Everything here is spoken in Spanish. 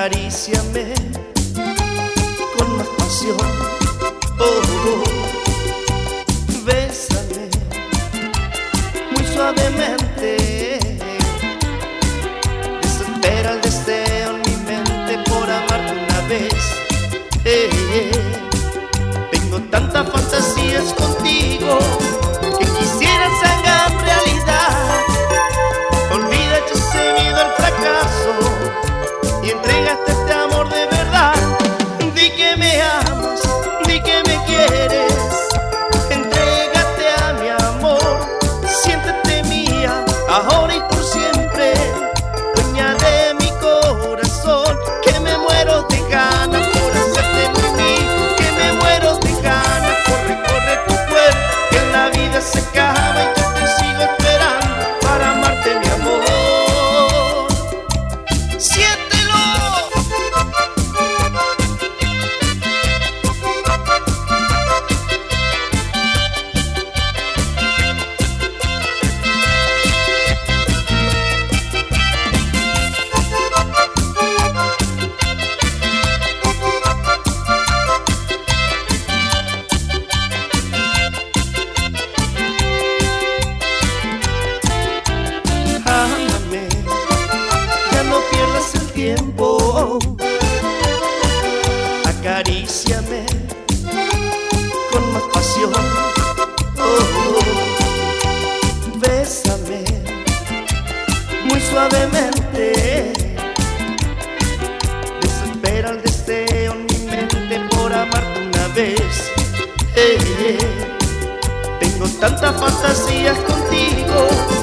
Acaríciame con más pasión, oh, bésame muy suavemente. Desespera el deseo en mi mente por amarte una vez. Tengo tantas fantasías contigo que quisiera se hagan realidad. Olvida ese miedo al fracaso y entrégate este amor de verdad. Di que me amas, di que me quieres, entrégate a mi amor, siéntete mía, ahora y por siempre, dueña de mi corazón. Que me muero de ganas por hacerte muy mí, que me muero de ganas por recorrer tu cuerpo, que la vida se acaba y yo te sigo esperando para amarte, mi amor. Ámame, ya no pierdas el tiempo. Acaríciame con más pasión, oh, bésame muy suavemente. Desespera el deseo en mi mente por amarte una vez. Tengo tantas fantasías contigo